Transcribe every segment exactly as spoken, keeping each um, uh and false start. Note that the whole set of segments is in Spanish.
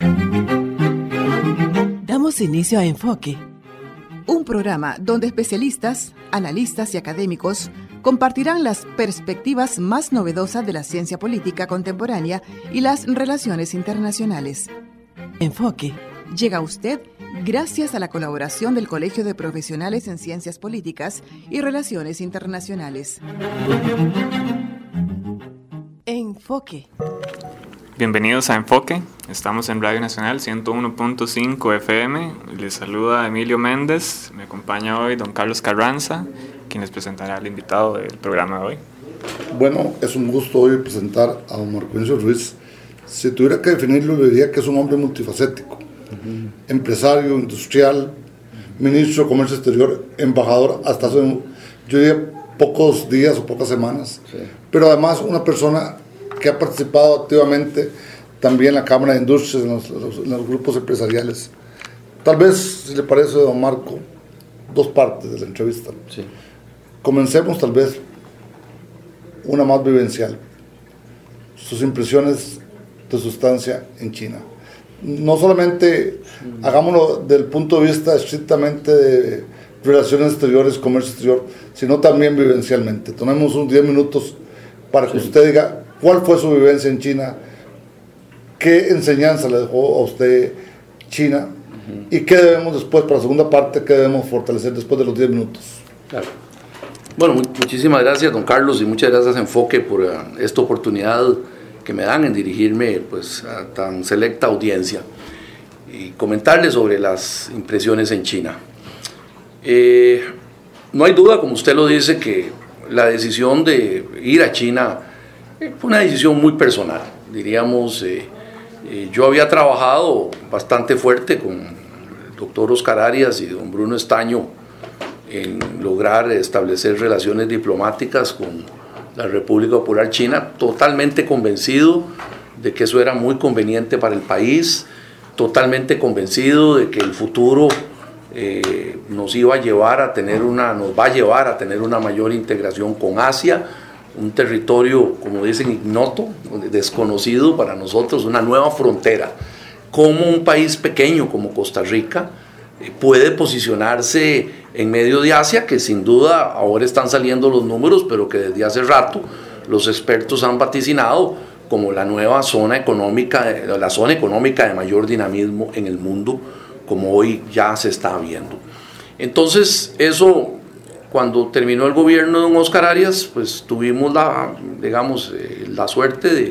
Damos inicio a Enfoque, un programa donde especialistas, analistas y académicos compartirán las perspectivas más novedosas de la ciencia política contemporánea y las relaciones internacionales. Enfoque llega a usted gracias a la colaboración del Colegio de Profesionales en Ciencias Políticas y Relaciones Internacionales. Enfoque. Bienvenidos a Enfoque. Estamos en Radio Nacional ciento uno punto cinco F M. Les saluda Emilio Méndez. Me acompaña hoy don Carlos Carranza, quien les presentará al invitado del programa de hoy. Bueno, es un gusto hoy presentar a don Marco Vinicio Ruiz. Si tuviera que definirlo, le diría que es un hombre multifacético. Uh-huh. Empresario, industrial, uh-huh. ministro de Comercio Exterior, embajador, hasta hace, yo diría, pocos días o pocas semanas. Sí. Pero además una persona que ha participado activamente también en la Cámara de Industrias, en los, los, en los grupos empresariales. Tal vez, si le parece, don Marco, dos partes de la entrevista. Sí. Comencemos tal vez una más vivencial. Sus impresiones de su estancia en China. No solamente mm. hagámoslo desde el punto de vista estrictamente de relaciones exteriores, comercio exterior, sino también vivencialmente. Tenemos unos diez minutos para que sí. usted diga cuál fue su vivencia en China, qué enseñanza le dejó a usted China, uh-huh. y qué debemos después, para la segunda parte, qué debemos fortalecer después de los diez minutos. Claro. Bueno, mu- muchísimas gracias, don Carlos, y muchas gracias, Enfoque, por uh, esta oportunidad que me dan en dirigirme pues, a tan selecta audiencia y comentarles sobre las impresiones en China. Eh, no hay duda, como usted lo dice, que la decisión de ir a China eh, fue una decisión muy personal. Diríamos, eh, eh, yo había trabajado bastante fuerte con el doctor Oscar Arias y don Bruno Estaño en lograr establecer relaciones diplomáticas con la República Popular China, totalmente convencido de que eso era muy conveniente para el país, totalmente convencido de que el futuro eh, nos iba a llevar a tener una, nos va a llevar a tener una mayor integración con Asia, un territorio, como dicen, ignoto, desconocido para nosotros, una nueva frontera. Cómo un país pequeño como Costa Rica eh, puede posicionarse en medio de Asia, que sin duda ahora están saliendo los números, pero que desde hace rato los expertos han vaticinado como la nueva zona económica, la zona económica de mayor dinamismo en el mundo, como hoy ya se está viendo. Entonces, eso, cuando terminó el gobierno de don Oscar Arias, pues tuvimos la, digamos, eh, la suerte de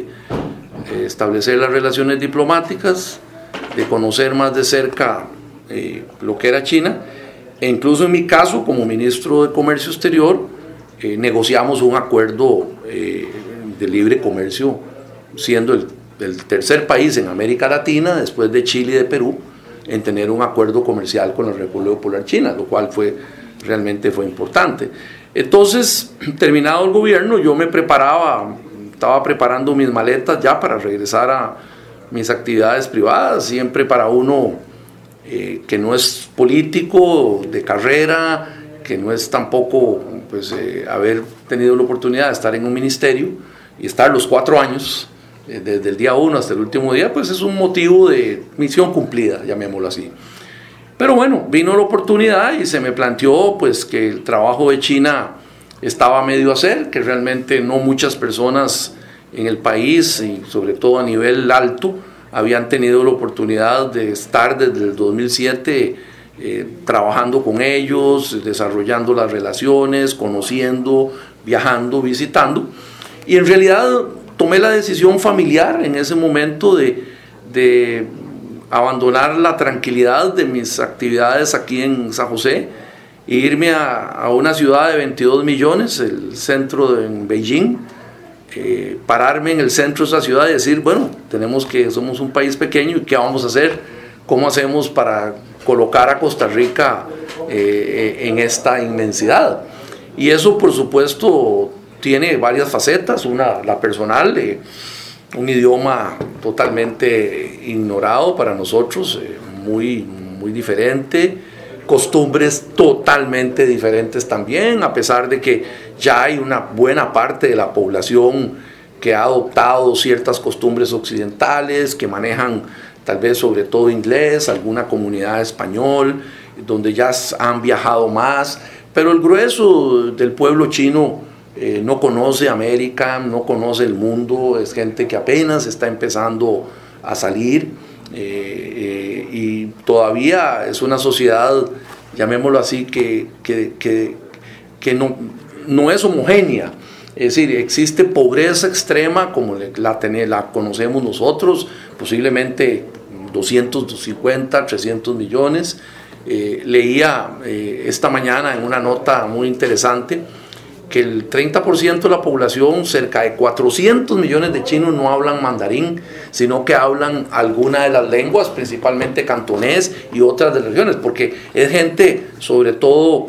eh, establecer las relaciones diplomáticas, de conocer más de cerca eh, lo que era China. E incluso en mi caso, como ministro de Comercio Exterior, eh, negociamos un acuerdo eh, de libre comercio, siendo el, el tercer país en América Latina, después de Chile y de Perú, en tener un acuerdo comercial con la República Popular China, lo cual fue, realmente fue importante. Entonces, terminado el gobierno, yo me preparaba, estaba preparando mis maletas ya para regresar a mis actividades privadas, siempre para uno Eh, que no es político de carrera, que no es tampoco pues, eh, haber tenido la oportunidad de estar en un ministerio y estar los cuatro años, eh, desde el día uno hasta el último día, pues es un motivo de misión cumplida, llamémoslo así. Pero bueno, vino la oportunidad y se me planteó pues, que el trabajo de China estaba a medio hacer, que realmente no muchas personas en el país, y sobre todo a nivel alto, habían tenido la oportunidad de estar desde el dos mil siete eh, trabajando con ellos, desarrollando las relaciones, conociendo, viajando, visitando. Y en realidad tomé la decisión familiar en ese momento de, de abandonar la tranquilidad de mis actividades aquí en San José e irme a, a una ciudad de veintidós millones, el centro de en Beijing, Eh, pararme en el centro de esa ciudad y decir, bueno, tenemos que, somos un país pequeño y ¿qué vamos a hacer? ¿Cómo hacemos para colocar a Costa Rica eh, en esta inmensidad? Y eso, por supuesto, tiene varias facetas, una, la personal, eh, un idioma totalmente ignorado para nosotros, eh, muy, muy diferente, costumbres totalmente diferentes también, a pesar de que ya hay una buena parte de la población que ha adoptado ciertas costumbres occidentales, que manejan tal vez sobre todo inglés, alguna comunidad español, donde ya han viajado más, pero el grueso del pueblo chino eh, no conoce América, no conoce el mundo, es gente que apenas está empezando a salir eh, eh, y todavía es una sociedad, llamémoslo así, que, que, que, que no, no es homogénea. Es decir, existe pobreza extrema como la, la conocemos nosotros, posiblemente doscientos cincuenta, trescientos millones. Eh, leía eh, esta mañana en una nota muy interesante que el treinta por ciento de la población, cerca de cuatrocientos millones de chinos, no hablan mandarín, sino que hablan alguna de las lenguas, principalmente cantonés y otras de las regiones, porque es gente, sobre todo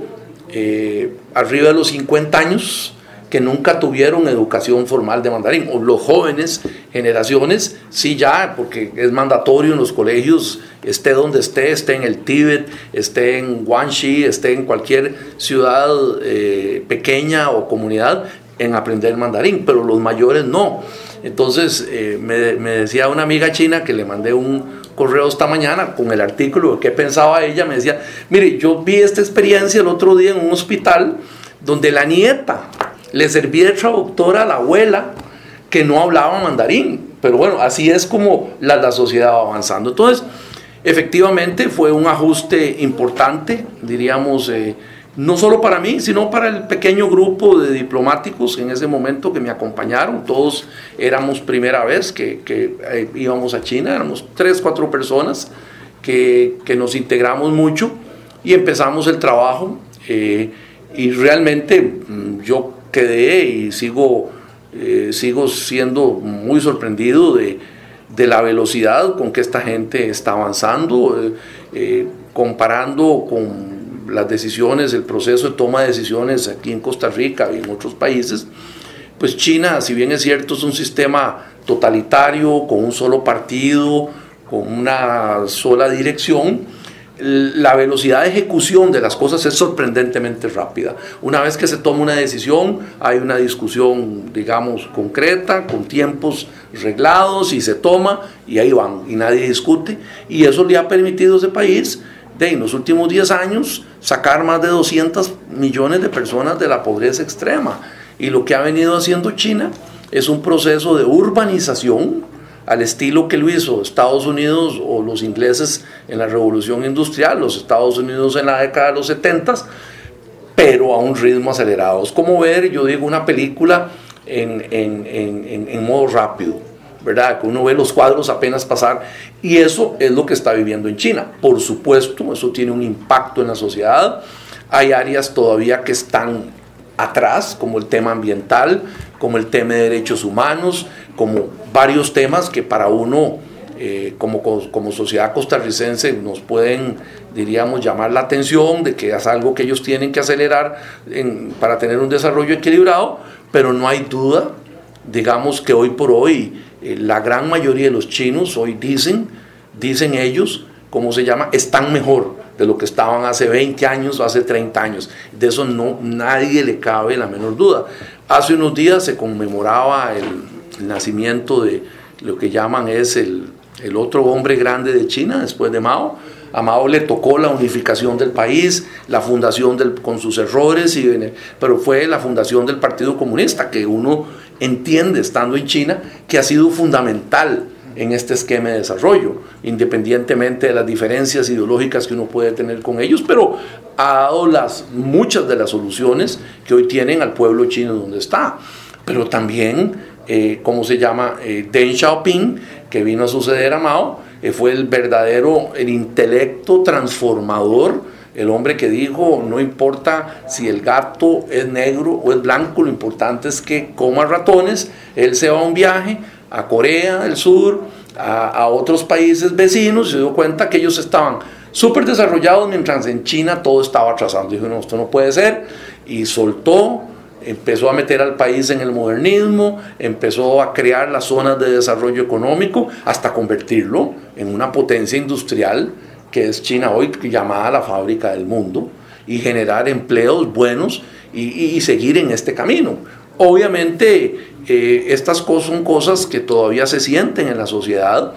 eh, arriba de los cincuenta años, que nunca tuvieron educación formal de mandarín, o los jóvenes generaciones, sí ya, porque es mandatorio en los colegios, esté donde esté, esté en el Tíbet, esté en Guangxi, esté en cualquier ciudad eh, pequeña o comunidad, en aprender mandarín, pero los mayores no. Entonces eh, me, me decía una amiga china que le mandé un correo esta mañana con el artículo de qué pensaba ella, me decía, mire, yo vi esta experiencia el otro día en un hospital donde la nieta le servía de traductora a la abuela que no hablaba mandarín, pero bueno, así es como la, la sociedad va avanzando. Entonces, efectivamente fue un ajuste importante, diríamos, eh, no solo para mí, sino para el pequeño grupo de diplomáticos en ese momento que me acompañaron. Todos éramos primera vez que, que eh, íbamos a China, éramos tres, cuatro personas que, que nos integramos mucho y empezamos el trabajo eh, y realmente yo quedé y sigo, eh, sigo siendo muy sorprendido de, de la velocidad con que esta gente está avanzando, eh, eh, comparando con las decisiones, el proceso de toma de decisiones aquí en Costa Rica y en otros países. Pues China, si bien es cierto, es un sistema totalitario, con un solo partido, con una sola dirección, la velocidad de ejecución de las cosas es sorprendentemente rápida. Una vez que se toma una decisión, hay una discusión, digamos, concreta, con tiempos reglados, y se toma, y ahí van, y nadie discute, y eso le ha permitido a ese país, de en los últimos diez años, sacar más de doscientos millones de personas de la pobreza extrema. Y lo que ha venido haciendo China es un proceso de urbanización, al estilo que lo hizo Estados Unidos o los ingleses en la Revolución Industrial, los Estados Unidos en la década de los setenta, pero a un ritmo acelerado. Es como ver, yo digo, una película en, en, en, en modo rápido, ¿verdad? Que uno ve los cuadros apenas pasar, y eso es lo que está viviendo en China. Por supuesto, eso tiene un impacto en la sociedad. Hay áreas todavía que están atrás, como el tema ambiental, como el tema de derechos humanos, como varios temas que para uno eh, como, como sociedad costarricense nos pueden, diríamos, llamar la atención de que es algo que ellos tienen que acelerar en, para tener un desarrollo equilibrado, pero no hay duda, digamos, que hoy por hoy eh, la gran mayoría de los chinos hoy dicen, dicen ellos, ¿cómo se llama?, están mejor de lo que estaban hace veinte años o hace treinta años. De eso no, nadie le cabe la menor duda. Hace unos días se conmemoraba el el nacimiento de lo que llaman es el, el otro hombre grande de China después de Mao. A Mao le tocó la unificación del país, la fundación del, con sus errores, y, pero fue la fundación del Partido Comunista, que uno entiende estando en China que ha sido fundamental en este esquema de desarrollo, independientemente de las diferencias ideológicas que uno puede tener con ellos, pero ha dado las, muchas de las soluciones que hoy tienen al pueblo chino donde está. Pero también Eh, ¿cómo se llama? Eh, Deng Xiaoping, que vino a suceder a Mao, eh, fue el verdadero, el intelecto transformador, el hombre que dijo, no importa si el gato es negro o es blanco, lo importante es que coma ratones. Él se va a un viaje a Corea del Sur, a, a otros países vecinos, y se dio cuenta que ellos estaban súper desarrollados, mientras en China todo estaba atrasado. Dijo, no, esto no puede ser, y soltó, empezó a meter al país en el modernismo, empezó a crear las zonas de desarrollo económico hasta convertirlo en una potencia industrial que es China hoy, llamada la fábrica del mundo, y generar empleos buenos y, y, y seguir en este camino. Obviamente eh, estas cosas son cosas que todavía se sienten en la sociedad.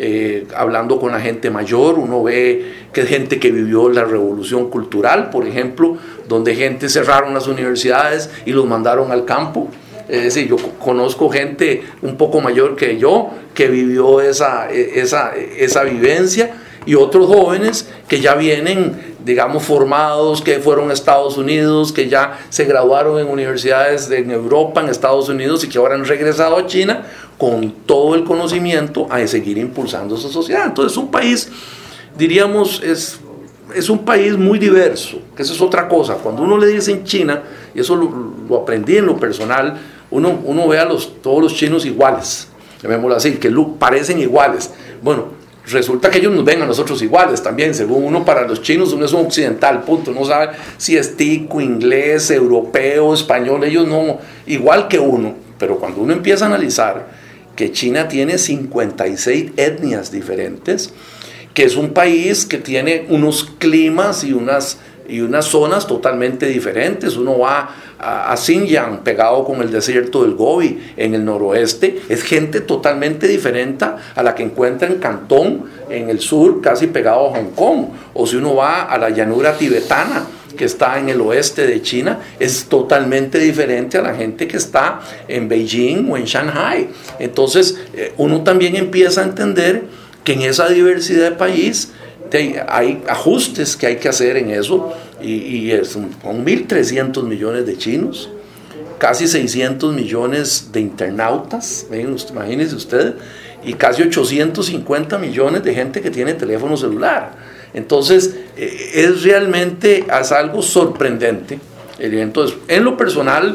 eh, hablando con la gente mayor, uno ve que es gente que vivió la revolución cultural, por ejemplo, donde gente cerraron las universidades y los mandaron al campo. Es decir, yo conozco gente un poco mayor que yo que vivió esa, esa, esa vivencia, y otros jóvenes que ya vienen, digamos, formados, que fueron a Estados Unidos, que ya se graduaron en universidades en Europa, en Estados Unidos, y que ahora han regresado a China con todo el conocimiento a seguir impulsando esa sociedad. Entonces, un país, diríamos, es, es un país muy diverso, que eso es otra cosa. Cuando uno le dice en China, y eso lo, lo aprendí en lo personal, uno, uno ve a los, todos los chinos iguales, llamémoslo así, que look, parecen iguales. Bueno, resulta que ellos nos ven a nosotros iguales también. Según uno, para los chinos uno es un occidental, punto. No sabe si es tico, inglés, europeo, español, ellos no, igual que uno. Pero cuando uno empieza a analizar que China tiene cincuenta y seis etnias diferentes, que es un país que tiene unos climas y unas, y unas zonas totalmente diferentes. Uno va a, a Xinjiang, pegado con el desierto del Gobi, en el noroeste, es gente totalmente diferente a la que encuentra en Cantón, en el sur, casi pegado a Hong Kong. O si uno va a la llanura tibetana, que está en el oeste de China, es totalmente diferente a la gente que está en Beijing o en Shanghai. Entonces, uno también empieza a entender que en esa diversidad de país hay ajustes que hay que hacer en eso, y, y es, son mil trescientos millones de chinos, casi seiscientos millones de internautas, imagínense ustedes, y casi ochocientos cincuenta millones de gente que tiene teléfono celular. Entonces, es realmente es algo sorprendente. Entonces, en lo personal,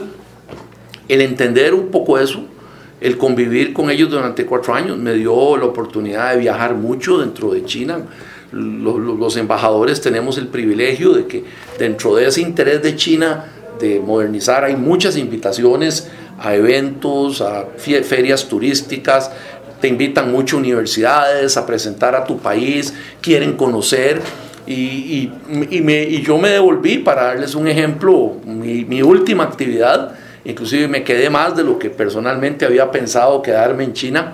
el entender un poco eso, el convivir con ellos durante cuatro años, me dio la oportunidad de viajar mucho dentro de China. Los, los embajadores tenemos el privilegio de que dentro de ese interés de China de modernizar, hay muchas invitaciones a eventos, a ferias turísticas, te invitan mucho universidades a presentar a tu país, quieren conocer, y, y, y, me, y yo me devolví, para darles un ejemplo, mi, mi última actividad, inclusive me quedé más de lo que personalmente había pensado quedarme en China.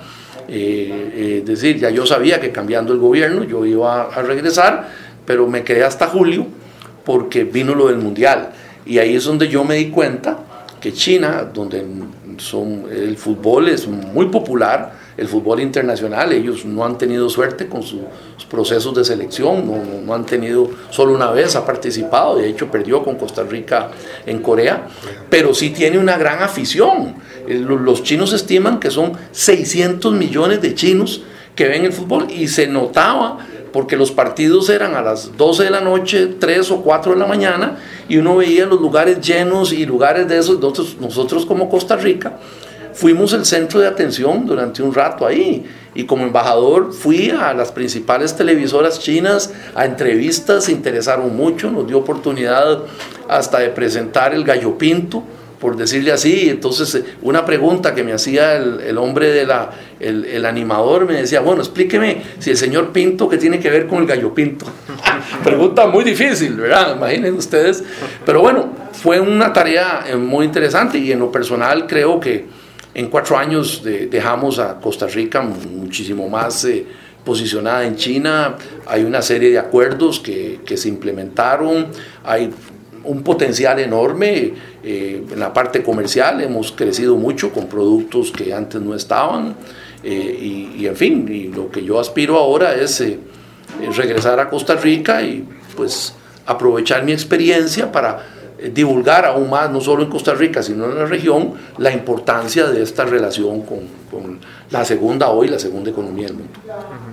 Eh, es decir, ya yo sabía que cambiando el gobierno yo iba a, a regresar, pero me quedé hasta julio porque vino lo del mundial, y ahí es donde yo me di cuenta que China, donde son, el fútbol es muy popular, el fútbol internacional, ellos no han tenido suerte con sus procesos de selección, no, no, no han tenido, solo una vez ha participado, de hecho perdió con Costa Rica en Corea, pero sí tiene una gran afición. Los chinos estiman que son seiscientos millones de chinos que ven el fútbol, y se notaba porque los partidos eran a las doce de la noche, tres o cuatro de la mañana, y uno veía los lugares llenos y lugares de esos. Nosotros, nosotros como Costa Rica fuimos el centro de atención durante un rato ahí, y como embajador fui a las principales televisoras chinas a entrevistas, se interesaron mucho, nos dio oportunidad hasta de presentar el gallo pinto, por decirle así. Entonces, una pregunta que me hacía el, el hombre de la, el, el animador, me decía, bueno, explíqueme si el señor Pinto, ¿qué tiene que ver con el gallo pinto? Pregunta muy difícil, ¿verdad? Imaginen ustedes. Pero bueno, fue una tarea muy interesante, y en lo personal creo que en cuatro años de, dejamos a Costa Rica muchísimo más eh, posicionada en China. Hay una serie de acuerdos que, que se implementaron, hay un potencial enorme eh, en la parte comercial, hemos crecido mucho con productos que antes no estaban, eh, y, y en fin, y lo que yo aspiro ahora es eh, regresar a Costa Rica y pues aprovechar mi experiencia para eh, divulgar aún más, no solo en Costa Rica, sino en la región, la importancia de esta relación con, con la segunda hoy, la segunda economía del mundo.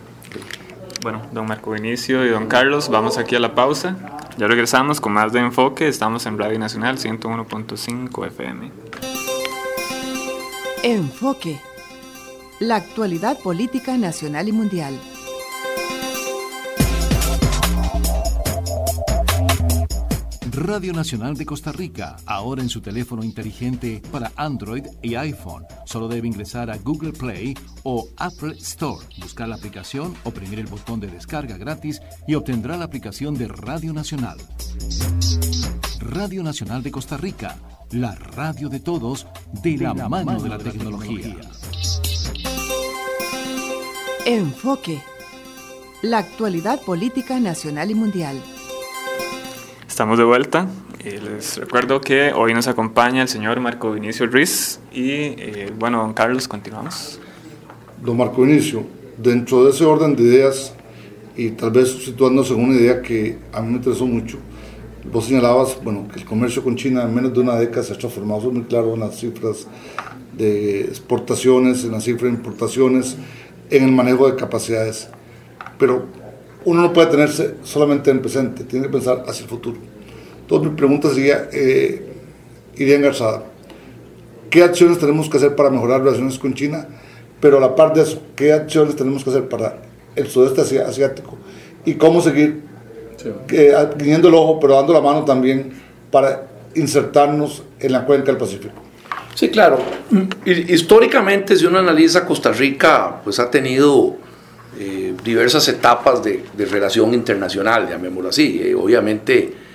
Bueno, don Marco Vinicio y don Carlos, vamos aquí a la pausa. Ya regresamos con más de Enfoque. Estamos en Radio Nacional ciento uno punto cinco F M. Enfoque. La actualidad política nacional y mundial. Radio Nacional de Costa Rica, ahora en su teléfono inteligente para Android y iPhone. Solo debe ingresar a Google Play o Apple Store, buscar la aplicación, oprimir el botón de descarga gratis y obtendrá la aplicación de Radio Nacional. Radio Nacional de Costa Rica, la radio de todos, de, de la, la mano, mano de la tecnología. tecnología. Enfoque. La actualidad política nacional y mundial. Estamos de vuelta. Eh, les recuerdo que hoy nos acompaña el señor Marco Vinicio Ruiz y, eh, bueno, don Carlos, continuamos. Don Marco Vinicio, dentro de ese orden de ideas, y tal vez situándose en una idea que a mí me interesó mucho, vos señalabas, bueno, que el comercio con China en menos de una década se ha transformado, eso es muy claro en las cifras de exportaciones, en las cifras de importaciones, en el manejo de capacidades. Pero uno no puede tenerse solamente en el presente, tiene que pensar hacia el futuro. Entonces mi pregunta sería, eh, iría engarzada, ¿qué acciones tenemos que hacer para mejorar relaciones con China? Pero a la par de eso, ¿qué acciones tenemos que hacer para el sudeste asiático? ¿Y cómo seguir sí. eh, guiñando el ojo, pero dando la mano también para insertarnos en la cuenca del Pacífico? Sí, claro. Históricamente, si uno analiza, Costa Rica pues ha tenido eh, diversas etapas de, de relación internacional, llamémoslo así. Eh, obviamente,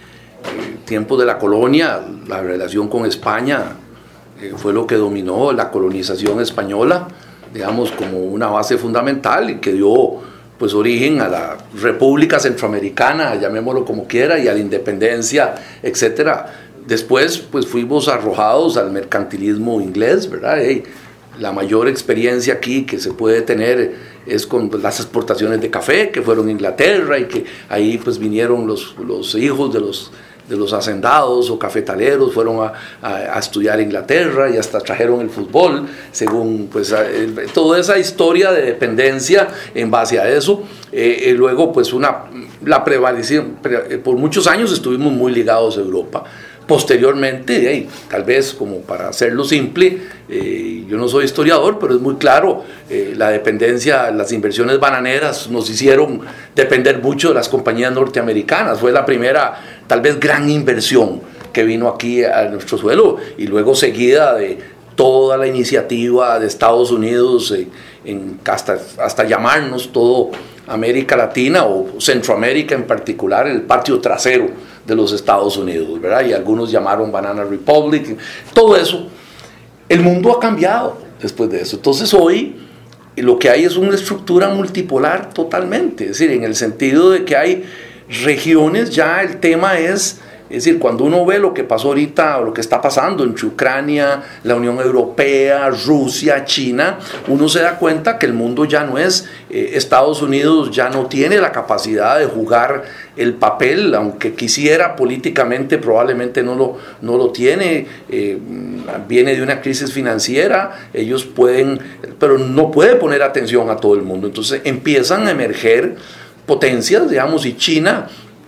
eh, tiempos de la colonia, la relación con España eh, fue lo que dominó la colonización española, digamos, como una base fundamental y que dio pues origen a la República Centroamericana, llamémoslo como quiera, y a la independencia, etcétera. Después pues fuimos arrojados al mercantilismo inglés, ¿verdad? Hey, la mayor experiencia aquí que se puede tener es con las exportaciones de café que fueron a Inglaterra y que ahí pues vinieron los, los hijos de los de los hacendados o cafetaleros, fueron a, a, a estudiar a Inglaterra y hasta trajeron el fútbol, según pues a, el, toda esa historia de dependencia en base a eso. Eh, eh, luego pues una, la prevalencia, pre, por muchos años estuvimos muy ligados a Europa. Posteriormente, hey, tal vez como para hacerlo simple, eh, yo no soy historiador, pero es muy claro, eh, la dependencia, las inversiones bananeras nos hicieron depender mucho de las compañías norteamericanas. Fue la primera, tal vez, gran inversión que vino aquí a nuestro suelo, y luego seguida de toda la iniciativa de Estados Unidos, eh, en, hasta, hasta llamarnos todo América Latina o Centroamérica en particular el patio trasero de los Estados Unidos, ¿verdad? Y algunos llamaron Banana Republic, todo eso. El mundo ha cambiado después de eso. Entonces hoy lo que hay es una estructura multipolar totalmente, es decir, en el sentido de que hay regiones, ya el tema es, es decir, cuando uno ve lo que pasó ahorita, o lo que está pasando entre Ucrania, la Unión Europea, Rusia, China, uno se da cuenta que el mundo ya no es, eh, Estados Unidos ya no tiene la capacidad de jugar el papel, aunque quisiera políticamente, probablemente no lo, no lo tiene, eh, viene de una crisis financiera, ellos pueden, pero no puede poner atención a todo el mundo, entonces empiezan a emerger potencias, digamos, y China,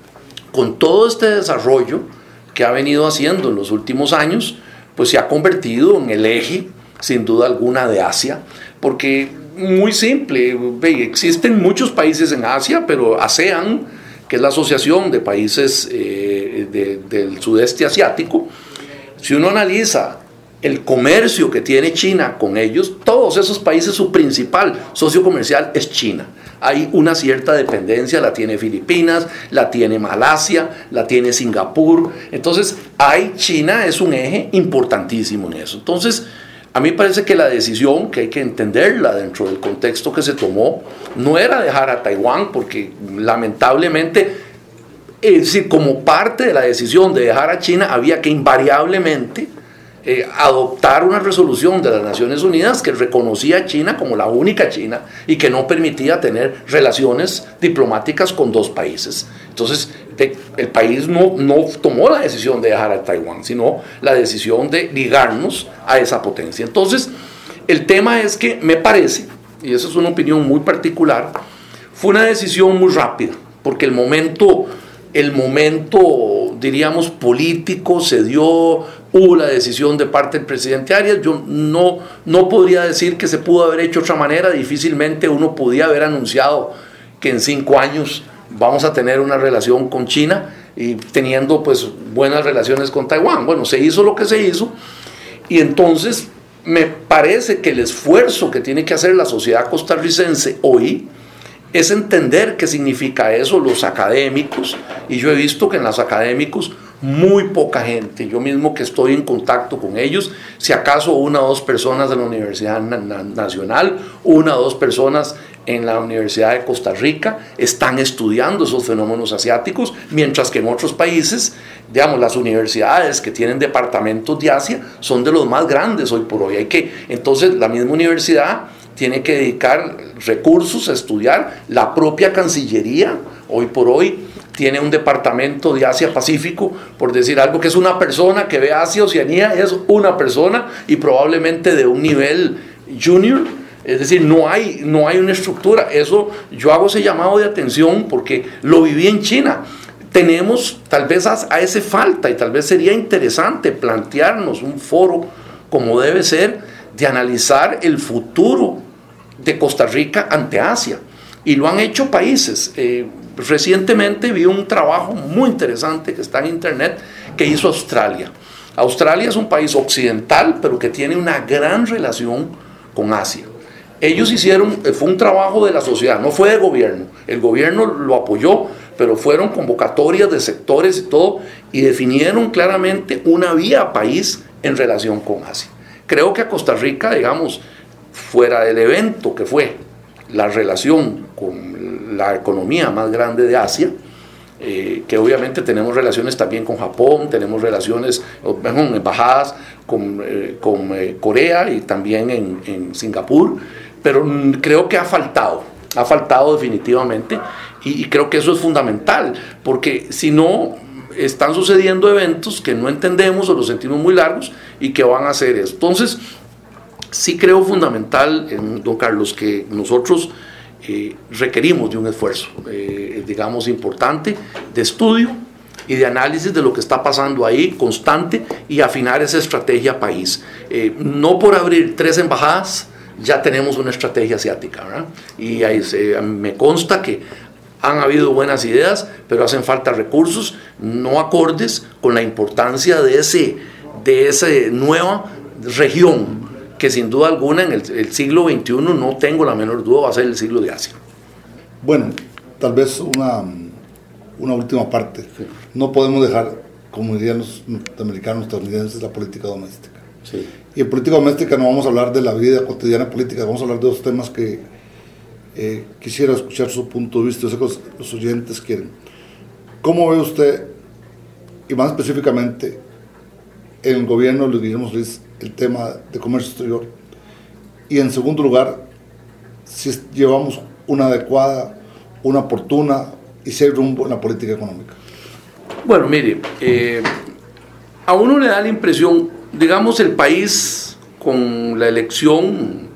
con todo este desarrollo que ha venido haciendo en los últimos años, pues se ha convertido en el eje, sin duda alguna, de Asia, porque muy simple, existen muchos países en Asia, pero ASEAN, que es la Asociación de Países eh, de, del Sudeste Asiático, si uno analiza el comercio que tiene China con ellos, todos esos países, su principal socio comercial es China. Hay una cierta dependencia, la tiene Filipinas, la tiene Malasia, la tiene Singapur. Entonces, hay, China es un eje importantísimo en eso. Entonces, a mí parece que la decisión, que hay que entenderla dentro del contexto que se tomó, no era dejar a Taiwán, porque lamentablemente, es decir, como parte de la decisión de dejar a China, había que invariablemente Eh, adoptar una resolución de las Naciones Unidas que reconocía a China como la única China y que no permitía tener relaciones diplomáticas con dos países. Entonces, de, el país no, no tomó la decisión de dejar a Taiwán, sino la decisión de ligarnos a esa potencia. Entonces, el tema es que me parece, y esa es una opinión muy particular, fue una decisión muy rápida, porque el momento, el momento, diríamos, político se dio. Hubo la decisión de parte del presidente Arias. Yo no, no podría decir que se pudo haber hecho de otra manera. Difícilmente uno podía haber anunciado que en cinco años vamos a tener una relación con China y teniendo pues buenas relaciones con Taiwán. Bueno, se hizo lo que se hizo, y entonces me parece que el esfuerzo que tiene que hacer la sociedad costarricense hoy es entender qué significa eso, los académicos, y yo he visto que en los académicos muy poca gente. Yo mismo que estoy en contacto con ellos, si acaso una o dos personas de la Universidad Nacional, una o dos personas en la Universidad de Costa Rica están estudiando esos fenómenos asiáticos, mientras que en otros países, digamos, las universidades que tienen departamentos de Asia son de los más grandes hoy por hoy. Hay que, entonces, la misma universidad tiene que dedicar recursos a estudiar. La propia Cancillería, hoy por hoy, tiene un departamento de Asia-Pacífico, por decir algo, que es una persona que ve Asia-Oceanía, es una persona y probablemente de un nivel junior. Es decir, no hay, no hay una estructura. Eso, yo hago ese llamado de atención porque lo viví en China. Tenemos, tal vez a, a ese falta, y tal vez sería interesante plantearnos un foro como debe ser, de analizar el futuro de Costa Rica ante Asia. Y lo han hecho países. Eh, recientemente vi un trabajo muy interesante que está en internet que hizo Australia. Australia es un país occidental, pero que tiene una gran relación con Asia. Ellos hicieron, fue un trabajo de la sociedad, no fue de gobierno, el gobierno lo apoyó, pero fueron convocatorias de sectores y todo, y definieron claramente una vía país en relación con Asia. Creo que a Costa Rica, digamos, fuera del evento que fue la relación con la economía más grande de Asia, eh, que obviamente tenemos relaciones también con Japón, tenemos relaciones, bueno, embajadas con, eh, con eh, Corea y también en, en Singapur, pero creo que ha faltado, ha faltado definitivamente, y, y creo que eso es fundamental, porque si no, están sucediendo eventos que no entendemos o los sentimos muy largos y que van a hacer eso. Entonces, sí creo fundamental, eh, don Carlos, que nosotros eh, requerimos de un esfuerzo, eh, digamos, importante, de estudio y de análisis de lo que está pasando ahí, constante, y afinar esa estrategia país. Eh, no por abrir tres embajadas, ya tenemos una estrategia asiática, ¿verdad? Y ahí se, me consta que han habido buenas ideas, pero hacen falta recursos no acordes con la importancia de, ese, de esa nueva región, que sin duda alguna en el, el siglo veintiuno, no tengo la menor duda, va a ser el siglo de Asia. Bueno, tal vez una, una última parte. Sí. No podemos dejar, como dirían los norteamericanos, estadounidenses, la política doméstica. Sí. Y en política doméstica no vamos a hablar de la vida cotidiana política, vamos a hablar de dos temas que eh, quisiera escuchar su punto de vista. Yo sé que los, los oyentes quieren. ¿Cómo ve usted, y más específicamente en el gobierno de Guillermo Solís, el tema de comercio exterior? Y en segundo lugar, si llevamos una adecuada, una oportuna y si hay rumbo en la política económica. Bueno, mire, eh, a uno le da la impresión, digamos, el país con la elección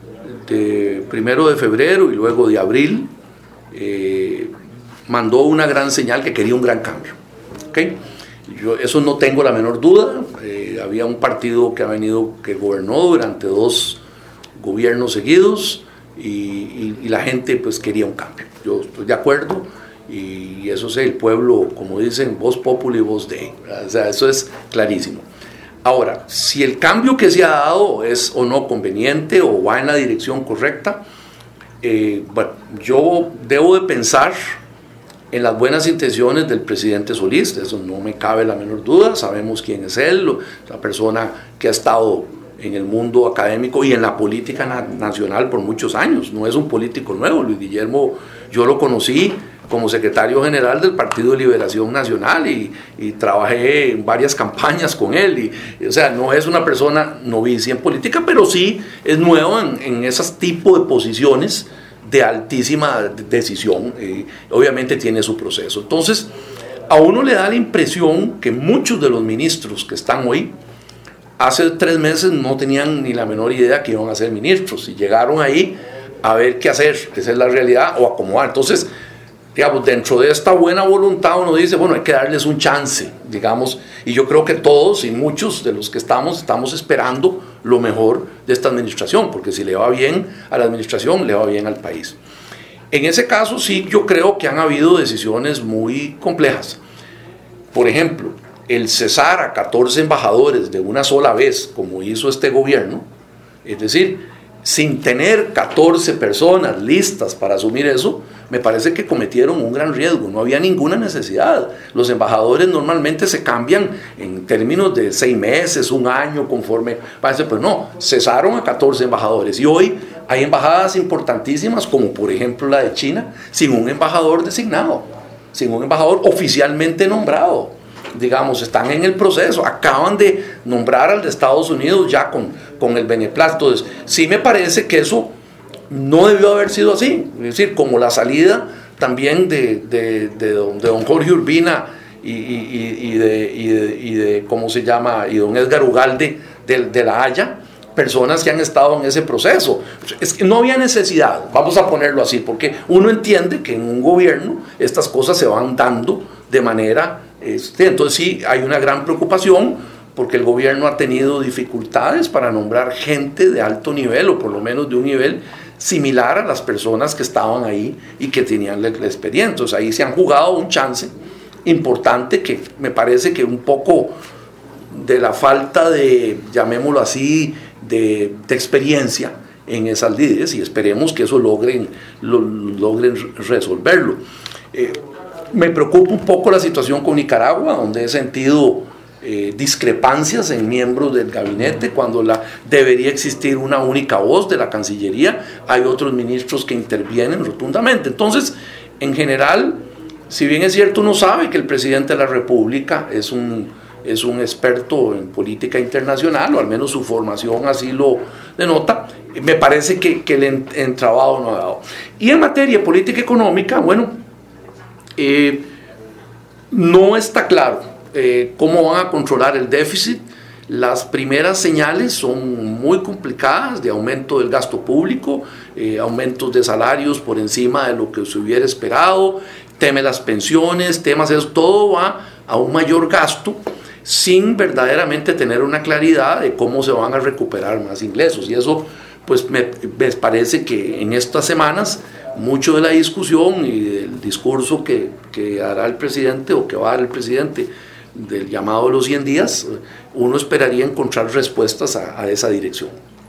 de primero de febrero y luego de abril, eh, mandó una gran señal que quería un gran cambio. ¿Okay? Yo eso no tengo la menor duda. Eh, había un partido que ha venido, que gobernó durante dos gobiernos seguidos y, y, y la gente pues quería un cambio. Yo estoy de acuerdo y eso es el pueblo, como dicen, vox populi, vox dei. O sea, eso es clarísimo. Ahora, si el cambio que se ha dado es o no conveniente o va en la dirección correcta, eh, bueno, yo debo de pensar en las buenas intenciones del presidente Solís, de eso no me cabe la menor duda. Sabemos quién es él, la persona que ha estado en el mundo académico y en la política na- nacional por muchos años, no es un político nuevo. Luis Guillermo, yo lo conocí como secretario general del Partido de Liberación Nacional y, y trabajé en varias campañas con él, y, o sea, no es una persona novicia en política, pero sí es nuevo en, en esos tipos de posiciones de altísima decisión. Eh, obviamente tiene su proceso. Entonces, a uno le da la impresión que muchos de los ministros que están hoy, hace tres meses no tenían ni la menor idea que iban a ser ministros, y llegaron ahí a ver qué hacer, esa es la realidad, o acomodar. Entonces, digamos, dentro de esta buena voluntad uno dice, bueno, hay que darles un chance, digamos, y yo creo que todos y muchos de los que estamos, estamos esperando lo mejor de esta administración, porque si le va bien a la administración, le va bien al país. En ese caso, sí, yo creo que han habido decisiones muy complejas. Por ejemplo, el cesar a catorce embajadores de una sola vez, como hizo este gobierno, es decir, sin tener catorce personas listas para asumir eso, me parece que cometieron un gran riesgo. No había ninguna necesidad. Los embajadores normalmente se cambian en términos de seis meses, un año, conforme parece, pero no, cesaron a catorce embajadores. Y hoy hay embajadas importantísimas, como por ejemplo la de China, sin un embajador designado, sin un embajador oficialmente nombrado. Digamos, están en el proceso, acaban de nombrar al de Estados Unidos ya con, con el beneplácito. Entonces, sí me parece que eso no debió haber sido así, es decir, como la salida también de, de, de, don, de don Jorge Urbina y, y, y, de, y, de, y de, ¿cómo se llama?, y don Edgar Ugalde de, de La Haya, personas que han estado en ese proceso. Es que no había necesidad, vamos a ponerlo así, porque uno entiende que en un gobierno estas cosas se van dando de manera, este, entonces sí hay una gran preocupación, porque el gobierno ha tenido dificultades para nombrar gente de alto nivel, o por lo menos de un nivel similar a las personas que estaban ahí y que tenían la, la experiencia. Entonces ahí se han jugado un chance importante que me parece que un poco de la falta de, llamémoslo así, de, de experiencia en esas líderes, y esperemos que eso logren, lo, logren resolverlo. Eh, me preocupa un poco la situación con Nicaragua, donde he sentido Eh, discrepancias en miembros del gabinete, cuando la, debería existir una única voz de la Cancillería. Hay otros ministros que intervienen rotundamente. Entonces, en general, si bien es cierto, uno sabe que el presidente de la República es un, es un experto en política internacional, o al menos su formación así lo denota, me parece que, que el entrabado no ha dado. Y en materia de política económica, bueno, eh, no está claro Eh, cómo van a controlar el déficit. Las primeras señales son muy complicadas, de aumento del gasto público, eh, aumentos de salarios por encima de lo que se hubiera esperado, tema de las pensiones, temas de eso, todo va a un mayor gasto sin verdaderamente tener una claridad de cómo se van a recuperar más ingresos. Y eso, pues me, me parece que en estas semanas mucho de la discusión y del discurso que, que hará el presidente, o que va a dar el presidente, del llamado de los cien días, uno esperaría encontrar respuestas a, a esa dirección.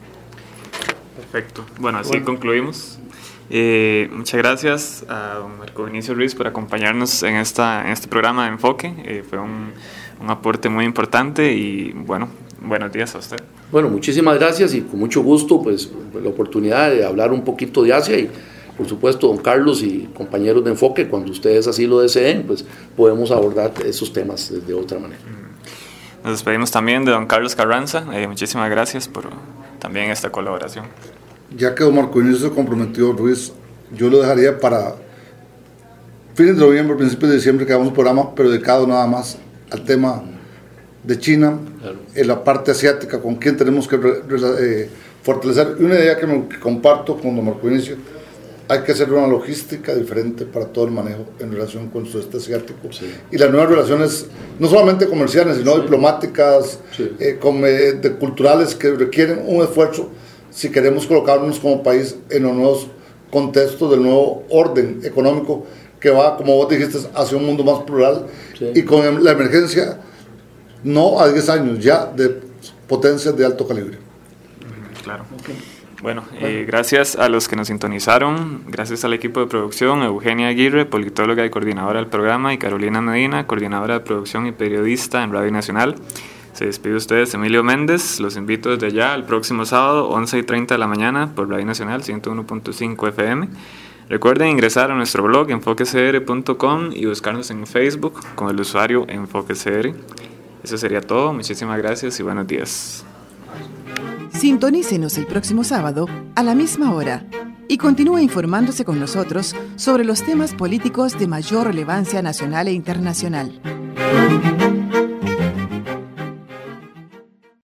Perfecto. Bueno, así bueno. concluimos. Eh, muchas gracias a don Marco Vinicio Ruiz por acompañarnos en, esta, en este programa de Enfoque. Eh, fue un, un aporte muy importante y bueno, buenos días a usted. Bueno, muchísimas gracias y con mucho gusto pues la oportunidad de hablar un poquito de Asia, y por supuesto, don Carlos y compañeros de Enfoque, cuando ustedes así lo deseen, pues podemos abordar esos temas de otra manera. Nos despedimos también de don Carlos Carranza. Eh, muchísimas gracias por también esta colaboración. Ya que don Marco Vinicio se comprometió, Ruiz, yo lo dejaría para fines de noviembre, principios de diciembre, que hagamos un programa, pero dedicado nada más al tema de China, claro, en la parte asiática, con quién tenemos que re, re, eh, fortalecer. Y una idea que, me, que comparto con don Marco Vinicio: hay que hacer una logística diferente para todo el manejo en relación con el sudeste asiático. Sí. Y las nuevas relaciones, no solamente comerciales, sino sí. diplomáticas, sí. eh, con, eh, de culturales, que requieren un esfuerzo si queremos colocarnos como país en los nuevos contextos del nuevo orden económico que va, como vos dijiste, hacia un mundo más plural, sí. y con la emergencia, no a diez años ya, de potencias de alto calibre. Claro. Okay. Bueno, eh, gracias a los que nos sintonizaron, gracias al equipo de producción, Eugenia Aguirre, politóloga y coordinadora del programa, y Carolina Medina, coordinadora de producción y periodista en Radio Nacional. Se despide ustedes Emilio Méndez. Los invito desde ya al próximo sábado, once y treinta de la mañana, por Radio Nacional ciento uno punto cinco F M. Recuerden ingresar a nuestro blog enfoque c r punto com y buscarnos en Facebook con el usuario EnfoqueCR. Eso sería todo, muchísimas gracias y buenos días. Sintonícenos el próximo sábado a la misma hora y continúe informándose con nosotros sobre los temas políticos de mayor relevancia nacional e internacional.